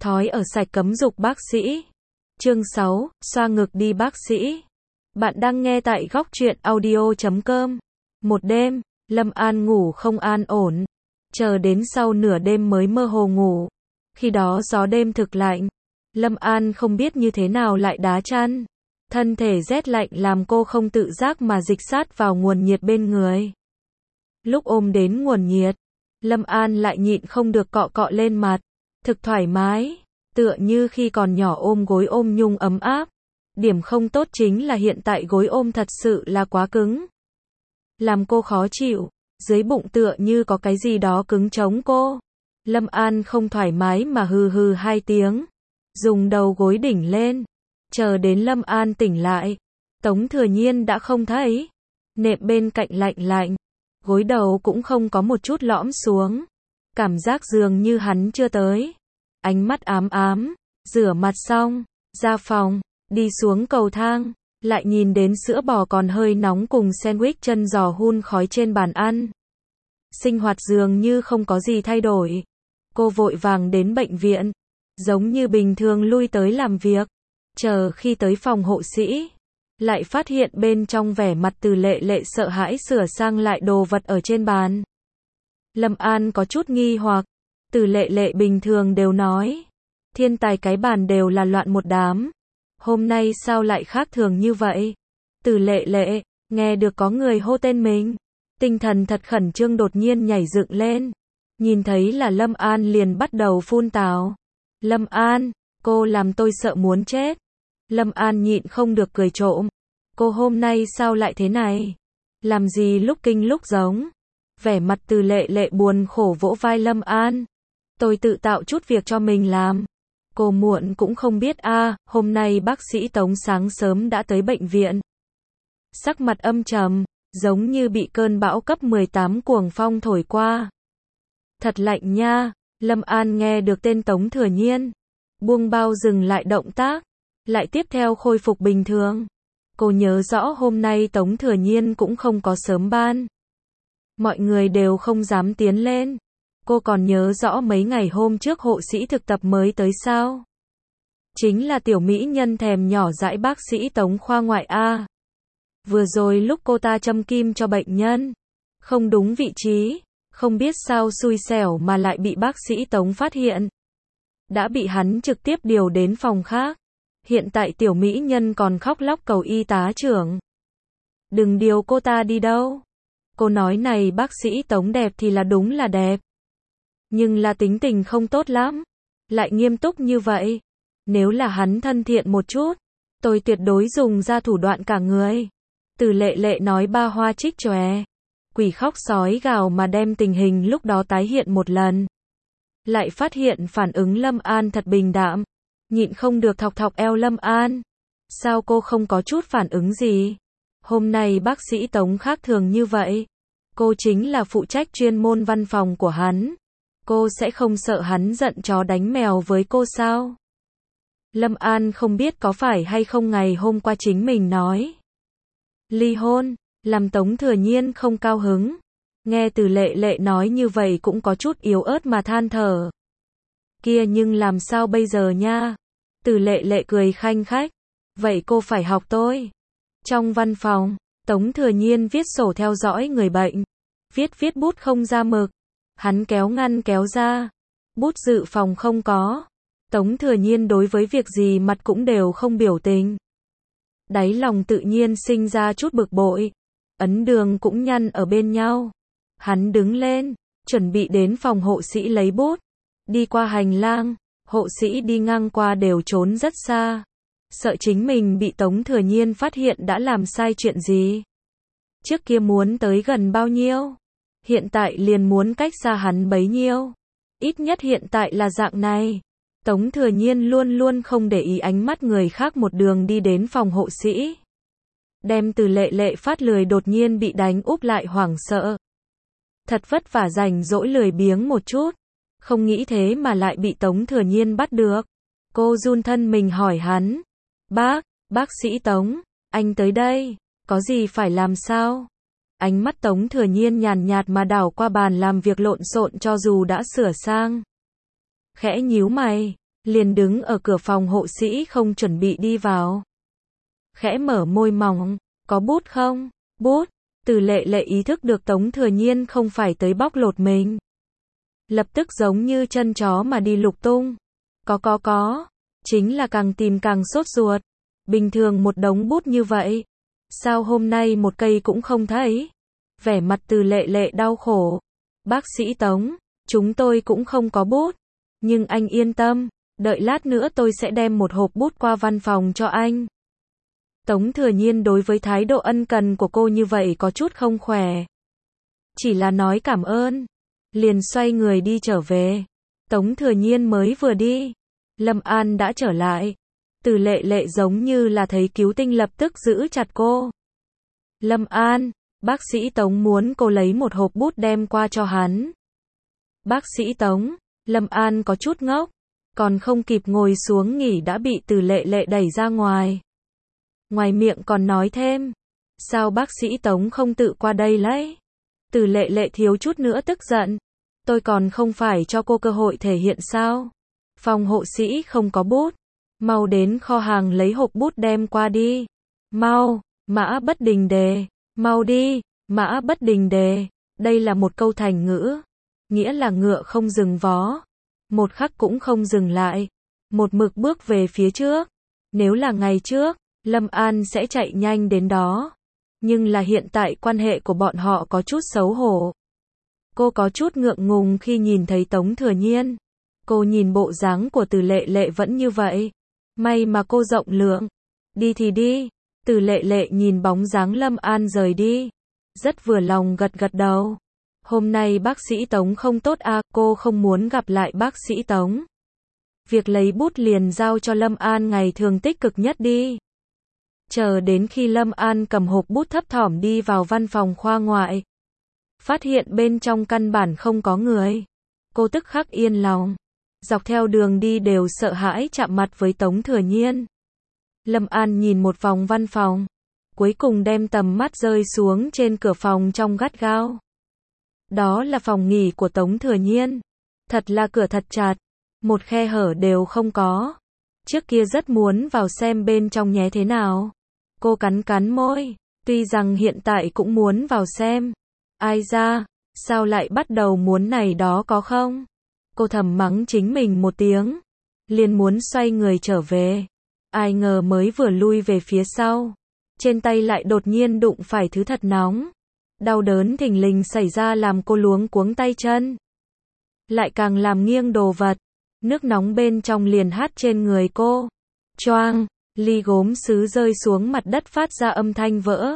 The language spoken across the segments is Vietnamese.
Thói ở sạch cấm dục bác sĩ. Chương 6, xoa ngực đi bác sĩ. Bạn đang nghe tại góc truyện audio.com. Một đêm, Lâm An ngủ không an ổn. Chờ đến sau nửa đêm mới mơ hồ ngủ. Khi đó gió đêm thực lạnh. Lâm An không biết như thế nào lại đá chăn. Thân thể rét lạnh làm cô không tự giác mà dịch sát vào nguồn nhiệt bên người. Lúc ôm đến nguồn nhiệt, Lâm An lại nhịn không được cọ cọ lên mặt. Thực thoải mái, tựa như khi còn nhỏ ôm gối ôm nhung ấm áp. Điểm không tốt chính là hiện tại gối ôm thật sự là quá cứng. Làm cô khó chịu, dưới bụng tựa như có cái gì đó cứng chống cô. Lâm An không thoải mái mà hừ hừ 2 tiếng. Dùng đầu gối đỉnh lên. Chờ đến Lâm An tỉnh lại. Tống Thừa Nhiên đã không thấy. Nệm bên cạnh lạnh lạnh. Gối đầu cũng không có một chút lõm xuống. Cảm giác dường như hắn chưa tới. Ánh mắt ám ám. Rửa mặt xong. Ra phòng. Đi xuống cầu thang. Lại nhìn đến sữa bò còn hơi nóng cùng sandwich chân giò hun khói trên bàn ăn. Sinh hoạt dường như không có gì thay đổi. Cô vội vàng đến bệnh viện. Giống như bình thường lui tới làm việc. Chờ khi tới phòng hộ sĩ. Lại phát hiện bên trong vẻ mặt Từ Lệ Lệ sợ hãi sửa sang lại đồ vật ở trên bàn. Lâm An có chút nghi hoặc. Từ Lệ Lệ bình thường đều nói. Thiên tài cái bàn đều là loạn một đám. Hôm nay sao lại khác thường như vậy? Từ Lệ Lệ, nghe được có người hô tên mình. Tinh thần thật khẩn trương đột nhiên nhảy dựng lên. Nhìn thấy là Lâm An liền bắt đầu phun tào. Lâm An, cô làm tôi sợ muốn chết. Lâm An nhịn không được cười trộm. Cô hôm nay sao lại thế này? Làm gì lúc kinh lúc giống? Vẻ mặt Từ Lệ Lệ buồn khổ vỗ vai Lâm An. Tôi tự tạo chút việc cho mình làm. Cô muộn cũng không biết hôm nay bác sĩ Tống sáng sớm đã tới bệnh viện. Sắc mặt âm trầm, giống như bị cơn bão cấp 18 cuồng phong thổi qua. Thật lạnh nha, Lâm An nghe được tên Tống Thừa Nhiên. Buông bao dừng lại động tác, lại tiếp theo khôi phục bình thường. Cô nhớ rõ hôm nay Tống Thừa Nhiên cũng không có sớm ban. Mọi người đều không dám tiến lên. Cô còn nhớ rõ mấy ngày hôm trước hộ sĩ thực tập mới tới sao? Chính là tiểu mỹ nhân thèm nhỏ dãi bác sĩ Tống khoa ngoại Vừa rồi lúc cô ta châm kim cho bệnh nhân, không đúng vị trí, không biết sao xui xẻo mà lại bị bác sĩ Tống phát hiện. Đã bị hắn trực tiếp điều đến phòng khác. Hiện tại tiểu mỹ nhân còn khóc lóc cầu y tá trưởng. Đừng điều cô ta đi đâu. Cô nói này bác sĩ Tống đẹp thì là đúng là đẹp. Nhưng là tính tình không tốt lắm. Lại nghiêm túc như vậy. Nếu là hắn thân thiện một chút, tôi tuyệt đối dùng ra thủ đoạn cả người. Từ Lệ Lệ nói ba hoa trích chòe. Quỷ khóc sói gào mà đem tình hình lúc đó tái hiện một lần. Lại phát hiện phản ứng Lâm An thật bình đạm. Nhịn không được thọc thọc eo Lâm An. Sao cô không có chút phản ứng gì? Hôm nay bác sĩ Tống khác thường như vậy. Cô chính là phụ trách chuyên môn văn phòng của hắn. Cô sẽ không sợ hắn giận chó đánh mèo với cô sao? Lâm An không biết có phải hay không ngày hôm qua chính mình nói ly hôn, làm Tống Thừa Nhiên không cao hứng. Nghe Từ Lệ Lệ nói như vậy cũng có chút yếu ớt mà than thở. Kia nhưng làm sao bây giờ nha? Từ Lệ Lệ cười khanh khách. Vậy cô phải học tôi. Trong văn phòng, Tống Thừa Nhiên viết sổ theo dõi người bệnh. Viết bút không ra mực. Hắn kéo ngăn kéo ra. Bút dự phòng không có. Tống Thừa Nhiên đối với việc gì mặt cũng đều không biểu tình. Đáy lòng tự nhiên sinh ra chút bực bội. Ấn đường cũng nhăn ở bên nhau. Hắn đứng lên, chuẩn bị đến phòng hộ sĩ lấy bút. Đi qua hành lang, hộ sĩ đi ngang qua đều trốn rất xa. Sợ chính mình bị Tống Thừa Nhiên phát hiện đã làm sai chuyện gì. Trước kia muốn tới gần bao nhiêu, hiện tại liền muốn cách xa hắn bấy nhiêu. Ít nhất hiện tại là dạng này. Tống Thừa Nhiên luôn luôn không để ý ánh mắt người khác một đường đi đến phòng hộ sĩ. Đem Từ Lệ Lệ phát lười đột nhiên bị đánh úp lại hoảng sợ. Thật vất vả rảnh rỗi lười biếng một chút. Không nghĩ thế mà lại bị Tống Thừa Nhiên bắt được. Cô run thân mình hỏi hắn. Bác sĩ Tống, anh tới đây, có gì phải làm sao? Ánh mắt Tống Thừa Nhiên nhàn nhạt mà đảo qua bàn làm việc lộn xộn cho dù đã sửa sang. Khẽ nhíu mày, liền đứng ở cửa phòng hộ sĩ không chuẩn bị đi vào. Khẽ mở môi mỏng, có bút không? Bút. Từ Lệ Lệ ý thức được Tống Thừa Nhiên không phải tới bóc lột mình. Lập tức giống như chân chó mà đi lục tung. Có. Chính là càng tìm càng sốt ruột. Bình thường một đống bút như vậy. Sao hôm nay một cây cũng không thấy? Vẻ mặt Từ Lệ Lệ đau khổ. Bác sĩ Tống, chúng tôi cũng không có bút. Nhưng anh yên tâm, đợi lát nữa tôi sẽ đem một hộp bút qua văn phòng cho anh. Tống Thừa Nhiên đối với thái độ ân cần của cô như vậy có chút không khỏe. Chỉ là nói cảm ơn. Liền xoay người đi trở về. Tống Thừa Nhiên mới vừa đi. Lâm An đã trở lại. Từ Lệ Lệ giống như là thấy cứu tinh lập tức giữ chặt cô. Lâm An, bác sĩ Tống muốn cô lấy một hộp bút đem qua cho hắn. Bác sĩ Tống, Lâm An có chút ngốc. Còn không kịp ngồi xuống nghỉ đã bị Từ Lệ Lệ đẩy ra ngoài. Ngoài miệng còn nói thêm. Sao bác sĩ Tống không tự qua đây lấy? Từ Lệ Lệ thiếu chút nữa tức giận. Tôi còn không phải cho cô cơ hội thể hiện sao? Phòng hộ sĩ không có bút. Mau đến kho hàng lấy hộp bút đem qua đi. Mau, Mã Bất Đình Đề. Mau đi, Mã Bất Đình Đề. Đây là một câu thành ngữ. Nghĩa là ngựa không dừng vó. Một khắc cũng không dừng lại. Một mực bước về phía trước. Nếu là ngày trước, Lâm An sẽ chạy nhanh đến đó. Nhưng là hiện tại quan hệ của bọn họ có chút xấu hổ. Cô có chút ngượng ngùng khi nhìn thấy Tống Thừa Nhiên. Cô nhìn bộ dáng của Từ Lệ Lệ vẫn như vậy. May mà cô rộng lượng. Đi thì đi. Từ Lệ Lệ nhìn bóng dáng Lâm An rời đi. Rất vừa lòng gật gật đầu. Hôm nay bác sĩ Tống không tốt à, cô không muốn gặp lại bác sĩ Tống. Việc lấy bút liền giao cho Lâm An ngày thường tích cực nhất đi. Chờ đến khi Lâm An cầm hộp bút thấp thỏm đi vào văn phòng khoa ngoại. Phát hiện bên trong căn bản không có người. Cô tức khắc yên lòng. Dọc theo đường đi đều sợ hãi chạm mặt với Tống Thừa Nhiên. Lâm An nhìn một vòng văn phòng. Cuối cùng đem tầm mắt rơi xuống trên cửa phòng trong gắt gao. Đó là phòng nghỉ của Tống Thừa Nhiên. Thật là cửa thật chặt. Một khe hở đều không có. Trước kia rất muốn vào xem bên trong nhé thế nào. Cô cắn môi. Tuy rằng hiện tại cũng muốn vào xem. Ai ra, sao lại bắt đầu muốn này đó có không? Cô thầm mắng chính mình một tiếng. Liền muốn xoay người trở về. Ai ngờ mới vừa lui về phía sau. Trên tay lại đột nhiên đụng phải thứ thật nóng. Đau đớn thình lình xảy ra làm cô luống cuống tay chân. Lại càng làm nghiêng đồ vật. Nước nóng bên trong liền hắt trên người cô. Choang, ly gốm sứ rơi xuống mặt đất phát ra âm thanh vỡ.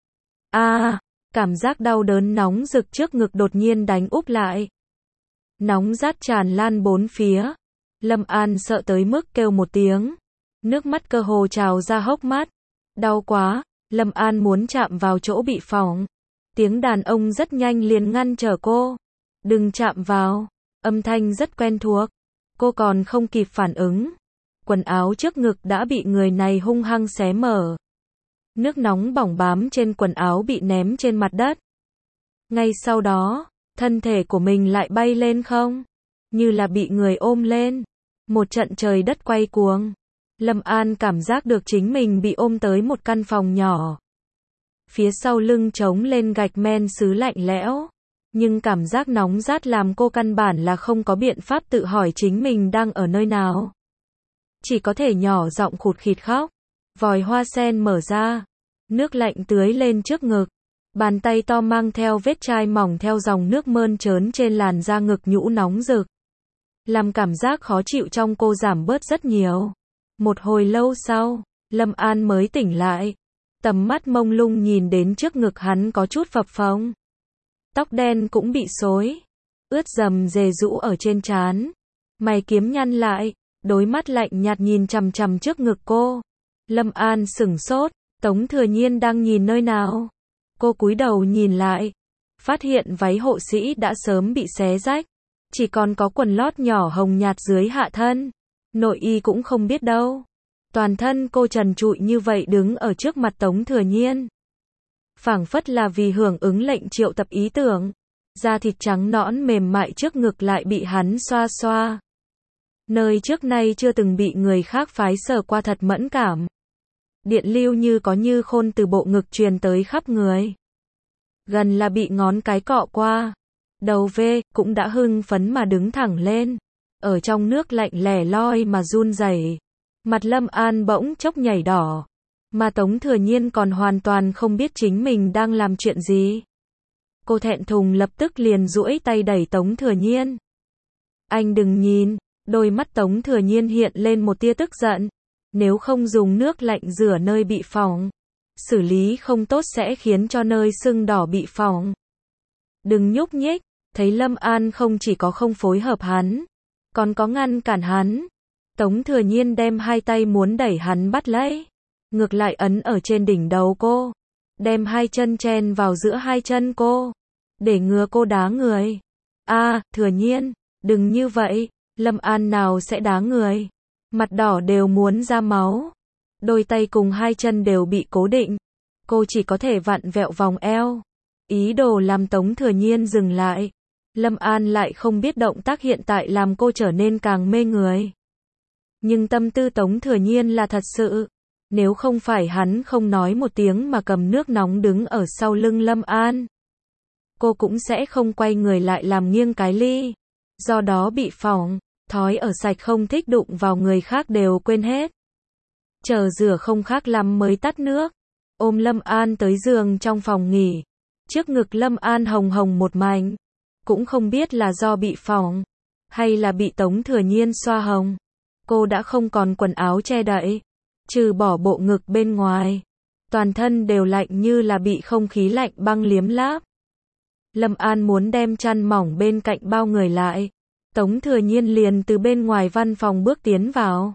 Cảm giác đau đớn nóng rực trước ngực đột nhiên đánh úp lại. Nóng rát tràn lan bốn phía. Lâm An sợ tới mức kêu một tiếng. Nước mắt cơ hồ trào ra hốc mắt. Đau quá, Lâm An muốn chạm vào chỗ bị phỏng. Tiếng đàn ông rất nhanh liền ngăn trở cô. Đừng chạm vào. Âm thanh rất quen thuộc. Cô còn không kịp phản ứng. Quần áo trước ngực đã bị người này hung hăng xé mở. Nước nóng bỏng bám trên quần áo bị ném trên mặt đất. Ngay sau đó, thân thể của mình lại bay lên không. Như là bị người ôm lên. Một trận trời đất quay cuồng. Lâm An cảm giác được chính mình bị ôm tới một căn phòng nhỏ. Phía sau lưng trống lên gạch men sứ lạnh lẽo. Nhưng cảm giác nóng rát làm cô căn bản là không có biện pháp tự hỏi chính mình đang ở nơi nào. Chỉ có thể nhỏ giọng khụt khịt khóc. Vòi hoa sen mở ra. Nước lạnh tưới lên trước ngực. Bàn tay to mang theo vết chai mỏng theo dòng nước mơn trớn trên làn da ngực nhũ nóng rực. Làm cảm giác khó chịu trong cô giảm bớt rất nhiều. Một hồi lâu sau, Lâm An mới tỉnh lại. Tầm mắt mông lung nhìn đến trước ngực hắn có chút phập phồng. Tóc đen cũng bị xối. Ướt dầm dề rũ ở trên trán. Mày kiếm nhăn lại. Đôi mắt lạnh nhạt nhìn chằm chằm trước ngực cô. Lâm An sửng sốt. Tống Thừa Nhiên đang nhìn nơi nào? Cô cúi đầu nhìn lại. Phát hiện váy hộ sĩ đã sớm bị xé rách. Chỉ còn có quần lót nhỏ hồng nhạt dưới hạ thân. Nội y cũng không biết đâu. Toàn thân cô trần trụi như vậy đứng ở trước mặt Tống Thừa Nhiên. Phảng phất là vì hưởng ứng lệnh triệu tập ý tưởng. Da thịt trắng nõn mềm mại trước ngực lại bị hắn xoa xoa. Nơi trước nay chưa từng bị người khác phái sờ qua thật mẫn cảm. Điện lưu như có như khôn từ bộ ngực truyền tới khắp người. Gần là bị ngón cái cọ qua. Đầu V cũng đã hưng phấn mà đứng thẳng lên. Ở trong nước lạnh lẻ loi mà run rẩy. Mặt Lâm An bỗng chốc nhảy đỏ. Mà Tống Thừa Nhiên còn hoàn toàn không biết chính mình đang làm chuyện gì. Cô thẹn thùng lập tức liền duỗi tay đẩy Tống Thừa Nhiên. Anh đừng nhìn. Đôi mắt Tống Thừa Nhiên hiện lên một tia tức giận. Nếu không dùng nước lạnh rửa nơi bị phỏng, xử lý không tốt sẽ khiến cho nơi sưng đỏ bị phỏng. Đừng nhúc nhích. Thấy Lâm An không chỉ có không phối hợp hắn, còn có ngăn cản hắn. Tống Thừa Nhiên đem hai tay muốn đẩy hắn bắt lấy. Ngược lại ấn ở trên đỉnh đầu cô. Đem hai chân chen vào giữa hai chân cô. Để ngừa cô đá người. Thừa Nhiên, đừng như vậy. Lâm An nào sẽ đá người. Mặt đỏ đều muốn ra máu. Đôi tay cùng hai chân đều bị cố định. Cô chỉ có thể vặn vẹo vòng eo. Ý đồ làm Tống Thừa Nhiên dừng lại. Lâm An lại không biết động tác hiện tại làm cô trở nên càng mê người. Nhưng tâm tư Tống Thừa Nhiên là thật sự. Nếu không phải hắn không nói một tiếng mà cầm nước nóng đứng ở sau lưng Lâm An, cô cũng sẽ không quay người lại làm nghiêng cái ly. Do đó bị phỏng, thói ở sạch không thích đụng vào người khác đều quên hết. Chờ rửa không khác lắm mới tắt nước. Ôm Lâm An tới giường trong phòng nghỉ. Trước ngực Lâm An hồng hồng một mảnh. Cũng không biết là do bị phỏng, hay là bị Tống Thừa Nhiên xoa hồng. Cô đã không còn quần áo che đậy. Trừ bỏ bộ ngực bên ngoài. Toàn thân đều lạnh như là bị không khí lạnh băng liếm láp. Lâm An muốn đem chăn mỏng bên cạnh bao người lại. Tống Thừa Nhiên liền từ bên ngoài văn phòng bước tiến vào.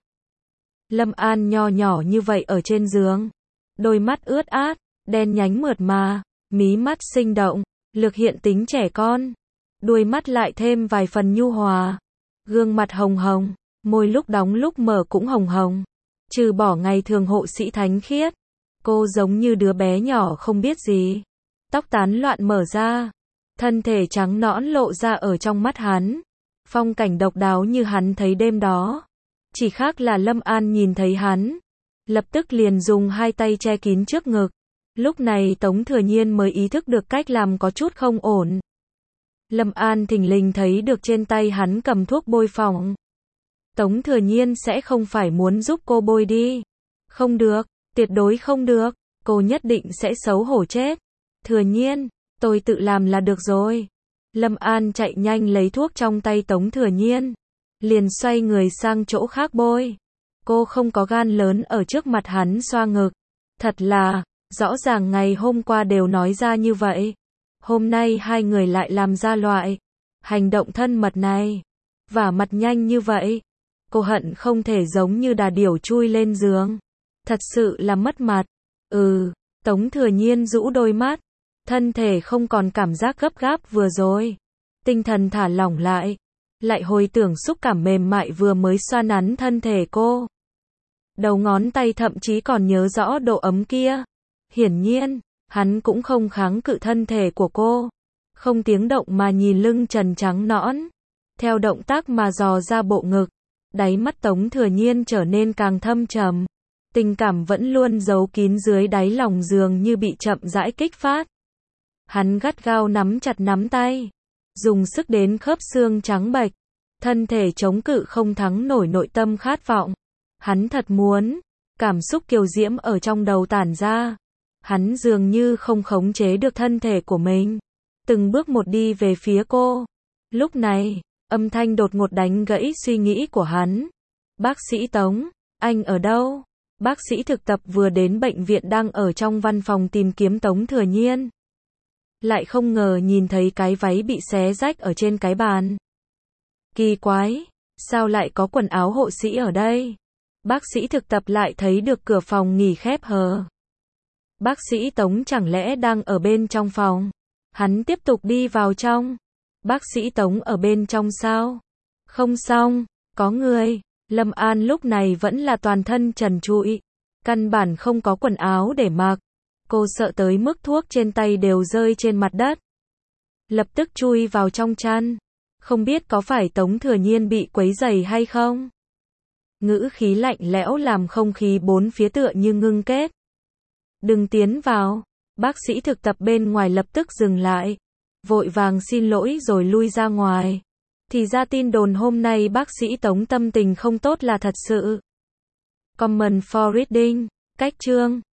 Lâm An nho nhỏ như vậy ở trên giường. Đôi mắt ướt át, đen nhánh mượt mà, mí mắt sinh động, lược hiện tính trẻ con. Đuôi mắt lại thêm vài phần nhu hòa. Gương mặt hồng hồng, môi lúc đóng lúc mở cũng hồng hồng. Trừ bỏ ngày thường hộ sĩ thánh khiết, cô giống như đứa bé nhỏ không biết gì. Tóc tán loạn mở ra, thân thể trắng nõn lộ ra ở trong mắt hắn. Phong cảnh độc đáo như hắn thấy đêm đó. Chỉ khác là Lâm An nhìn thấy hắn, lập tức liền dùng hai tay che kín trước ngực. Lúc này Tống Thừa Nhiên mới ý thức được cách làm có chút không ổn. Lâm An thình lình thấy được trên tay hắn cầm thuốc bôi phỏng. Tống Thừa Nhiên sẽ không phải muốn giúp cô bôi đi. Không được, tuyệt đối không được, cô nhất định sẽ xấu hổ chết. Thừa Nhiên, tôi tự làm là được rồi. Lâm An chạy nhanh lấy thuốc trong tay Tống Thừa Nhiên. Liền xoay người sang chỗ khác bôi. Cô không có gan lớn ở trước mặt hắn xoa ngực. Thật là, rõ ràng ngày hôm qua đều nói ra như vậy. Hôm nay hai người lại làm ra loại hành động thân mật này. Vả mặt nhanh như vậy. Cô hận không thể giống như đà điểu chui lên giường. Thật sự là mất mặt. Tống Thừa Nhiên rũ đôi mắt. Thân thể không còn cảm giác gấp gáp vừa rồi. Tinh thần thả lỏng lại. Lại hồi tưởng xúc cảm mềm mại vừa mới xoa nắn thân thể cô. Đầu ngón tay thậm chí còn nhớ rõ độ ấm kia. Hiển nhiên, hắn cũng không kháng cự thân thể của cô. Không tiếng động mà nhìn lưng trần trắng nõn. Theo động tác mà dò ra bộ ngực. Đáy mắt Tống Thừa Nhiên trở nên càng thâm trầm. Tình cảm vẫn luôn giấu kín dưới đáy lòng giường như bị chậm rãi kích phát. Hắn gắt gao nắm chặt nắm tay. Dùng sức đến khớp xương trắng bệch. Thân thể chống cự không thắng nổi nội tâm khát vọng. Hắn thật muốn. Cảm xúc kiều diễm ở trong đầu tản ra. Hắn dường như không khống chế được thân thể của mình. Từng bước một đi về phía cô. Lúc này, âm thanh đột ngột đánh gãy suy nghĩ của hắn. Bác sĩ Tống, anh ở đâu? Bác sĩ thực tập vừa đến bệnh viện đang ở trong văn phòng tìm kiếm Tống Thừa Nhiên. Lại không ngờ nhìn thấy cái váy bị xé rách ở trên cái bàn. Kỳ quái, sao lại có quần áo hộ sĩ ở đây? Bác sĩ thực tập lại thấy được cửa phòng nghỉ khép hờ. Bác sĩ Tống chẳng lẽ đang ở bên trong phòng? Hắn tiếp tục đi vào trong. Bác sĩ Tống ở bên trong sao? Không xong, có người. Lâm An lúc này vẫn là toàn thân trần trụi. Căn bản không có quần áo để mặc. Cô sợ tới mức thuốc trên tay đều rơi trên mặt đất. Lập tức chui vào trong chăn. Không biết có phải Tống Thừa Nhiên bị quấy rầy hay không? Ngữ khí lạnh lẽo làm không khí bốn phía tựa như ngưng kết. Đừng tiến vào. Bác sĩ thực tập bên ngoài lập tức dừng lại. Vội vàng xin lỗi rồi lui ra ngoài. Thì ra tin đồn hôm nay bác sĩ Tống tâm tình không tốt là thật sự. Comment for reading. Cách chương